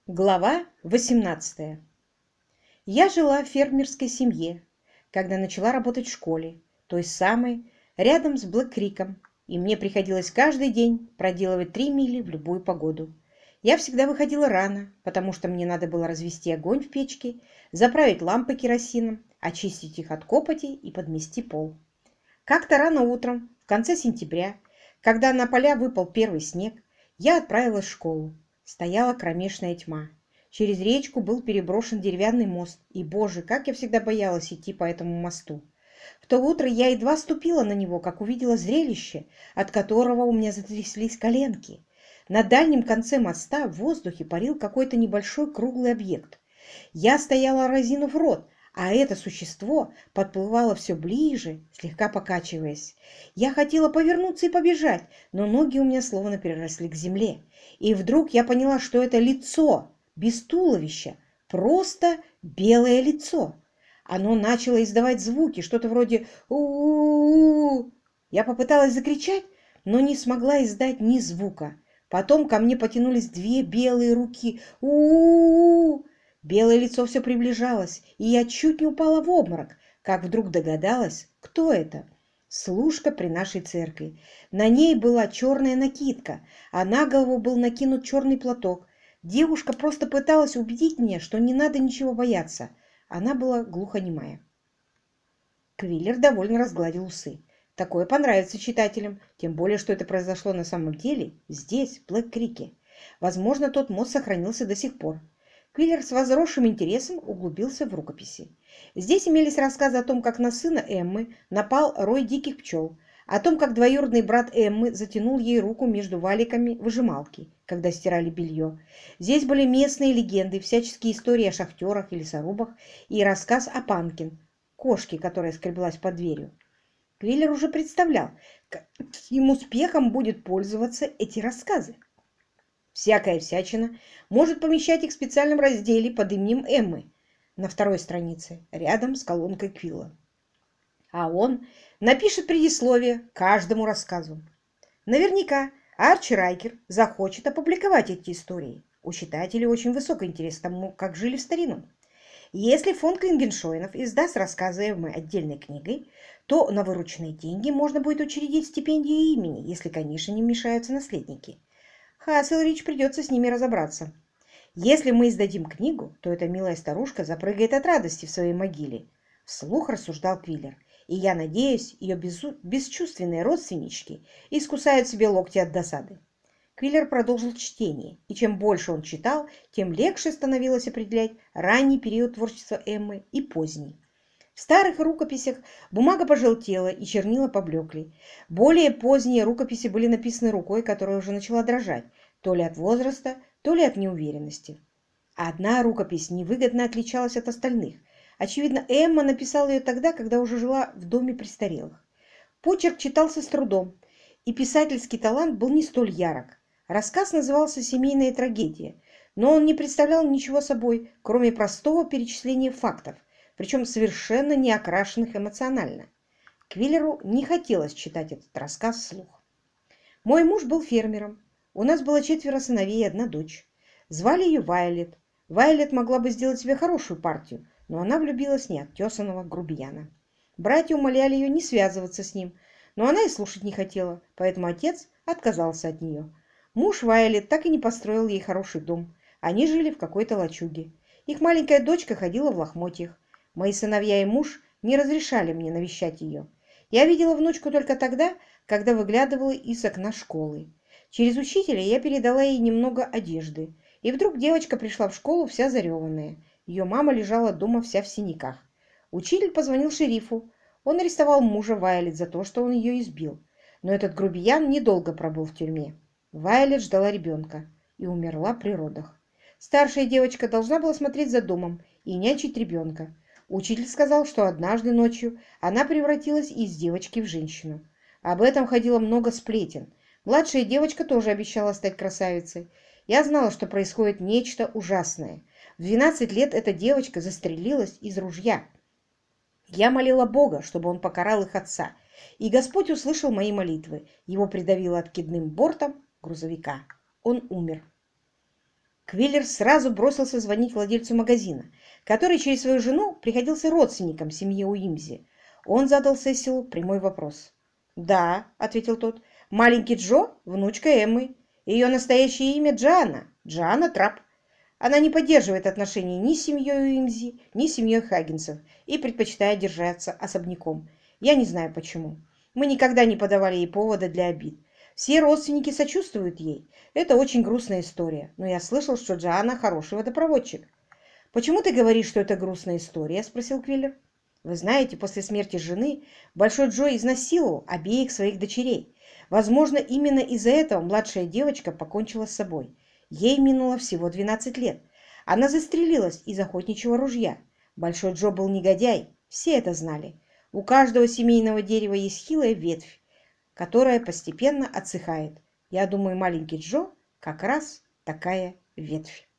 Глава 18. Я жила в фермерской семье, когда начала работать в школе, той самой, рядом с Блэк-Криком, и мне приходилось каждый день проделывать 3 мили в любую погоду. Я всегда выходила рано, потому что мне надо было развести огонь в печке, заправить лампы керосином, очистить их от копоти и подмести пол. Как-то рано утром, в конце сентября, когда на поля выпал первый снег, я отправилась в школу. Стояла кромешная тьма. Через речку был переброшен деревянный мост, и, боже, как я всегда боялась идти по этому мосту. В то утро я едва ступила на него, как увидела зрелище, от которого у меня затряслись коленки. На дальнем конце моста в воздухе парил какой-то небольшой круглый объект. Я стояла, разинув рот, а это существо подплывало все ближе, слегка покачиваясь. Я хотела повернуться и побежать, но ноги у меня словно переросли к земле. И вдруг я поняла, что это лицо, без туловища, просто белое лицо. Оно начало издавать звуки, что-то вроде у. Я попыталась закричать, но не смогла издать ни звука. Потом ко мне потянулись две белые руки. У. Белое лицо все приближалось, и я чуть не упала в обморок, как вдруг догадалась, кто это. Служка при нашей церкви. На ней была черная накидка, а на голову был накинут черный платок. Девушка просто пыталась убедить меня, что не надо ничего бояться. Она была глухонемая. Квиллер довольно разгладил усы. Такое понравится читателям, тем более, что это произошло на самом деле здесь, в Блэк-Крике. Возможно, тот мост сохранился до сих пор. Квиллер с возросшим интересом углубился в рукописи. Здесь имелись рассказы о том, как на сына Эммы напал рой диких пчел, о том, как двоюродный брат Эммы затянул ей руку между валиками выжималки, когда стирали белье. Здесь были местные легенды, всяческие истории о шахтерах и лесорубах и рассказ о Панкин, кошке, которая скреблась под дверью. Квиллер уже представлял, каким успехом будет пользоваться эти рассказы. Всякая всячина может помещать их в специальном разделе под именем Эммы на второй странице, рядом с колонкой Квилла. А он напишет предисловие к каждому рассказу. Наверняка Арчи Райкер захочет опубликовать эти истории. У читателей очень высокий интерес к тому, как жили в старину. Если фонд Клингеншоинов издаст рассказы Эммы отдельной книгой, то на вырученные деньги можно будет учредить стипендию имени, если, конечно, не вмешаются наследники. Хасселрич придется с ними разобраться. Если мы издадим книгу, то эта милая старушка запрыгает от радости в своей могиле. Вслух рассуждал Квиллер. И я надеюсь, ее бесчувственные родственнички искусают себе локти от досады. Квиллер продолжил чтение, и чем больше он читал, тем легче становилось определять ранний период творчества Эммы и поздний. В старых рукописях бумага пожелтела и чернила поблекли. Более поздние рукописи были написаны рукой, которая уже начала дрожать, то ли от возраста, то ли от неуверенности. Одна рукопись невыгодно отличалась от остальных. Очевидно, Эмма написала ее тогда, когда уже жила в доме престарелых. Почерк читался с трудом, и писательский талант был не столь ярок. Рассказ назывался «Семейная трагедия», но он не представлял ничего собой, кроме простого перечисления фактов, причем совершенно не окрашенных эмоционально. Квиллеру не хотелось читать этот рассказ вслух. Мой муж был фермером. У нас было 4 сыновей и 1 дочь. Звали ее Вайолет. Вайолет могла бы сделать себе хорошую партию, но она влюбилась в неотесанного грубияна. Братья умоляли ее не связываться с ним, но она и слушать не хотела, поэтому отец отказался от нее. Муж Вайолет так и не построил ей хороший дом. Они жили в какой-то лачуге. Их маленькая дочка ходила в лохмотьях. Мои сыновья и муж не разрешали мне навещать ее. Я видела внучку только тогда, когда выглядывала из окна школы. Через учителя я передала ей немного одежды. И вдруг девочка пришла в школу вся зареванная. Ее мама лежала дома вся в синяках. Учитель позвонил шерифу. Он арестовал мужа Вайолет за то, что он ее избил. Но этот грубиян недолго пробыл в тюрьме. Вайолет ждала ребенка и умерла при родах. Старшая девочка должна была смотреть за домом и нянчить ребенка. Учитель сказал, что однажды ночью она превратилась из девочки в женщину. Об этом ходило много сплетен. Младшая девочка тоже обещала стать красавицей. Я знала, что происходит нечто ужасное. В 12 лет эта девочка застрелилась из ружья. Я молила Бога, чтобы он покарал их отца. И Господь услышал мои молитвы. Его придавило откидным бортом грузовика. Он умер. Квиллер сразу бросился звонить владельцу магазина, который через свою жену приходился родственником семьи Уимзи. Он задал Сесилу прямой вопрос. «Да», — ответил тот, — «маленький Джо — внучка Эммы. Ее настоящее имя Джоанна, Джоанна Трапп. Она не поддерживает отношений ни с семьей Уимзи, ни с семьей Хаггинсов и предпочитает держаться особняком. Я не знаю почему. Мы никогда не подавали ей повода для обид. Все родственники сочувствуют ей. Это очень грустная история, но я слышал, что Джоанна хороший водопроводчик». «Почему ты говоришь, что это грустная история?» – спросил Квиллер. «Вы знаете, после смерти жены Большой Джо изнасиловал обеих своих дочерей. Возможно, именно из-за этого младшая девочка покончила с собой. Ей минуло всего 12 лет. Она застрелилась из охотничьего ружья. Большой Джо был негодяй, все это знали. У каждого семейного дерева есть хилая ветвь, которая постепенно отсыхает. Я думаю, маленький Джо как раз такая ветвь».